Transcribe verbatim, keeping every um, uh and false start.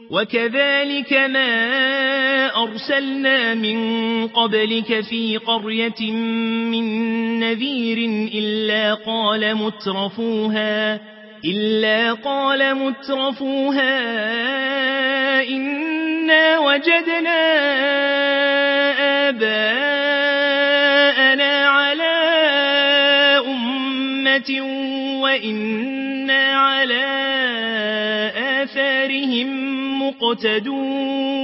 وكذلك ما أرسلنا من قبلك في قرية من نذير إلا قال مترفوها إلا قال مترفوها إنا وجدنا آباءنا على أمة وإنا على آثارهم مقتدون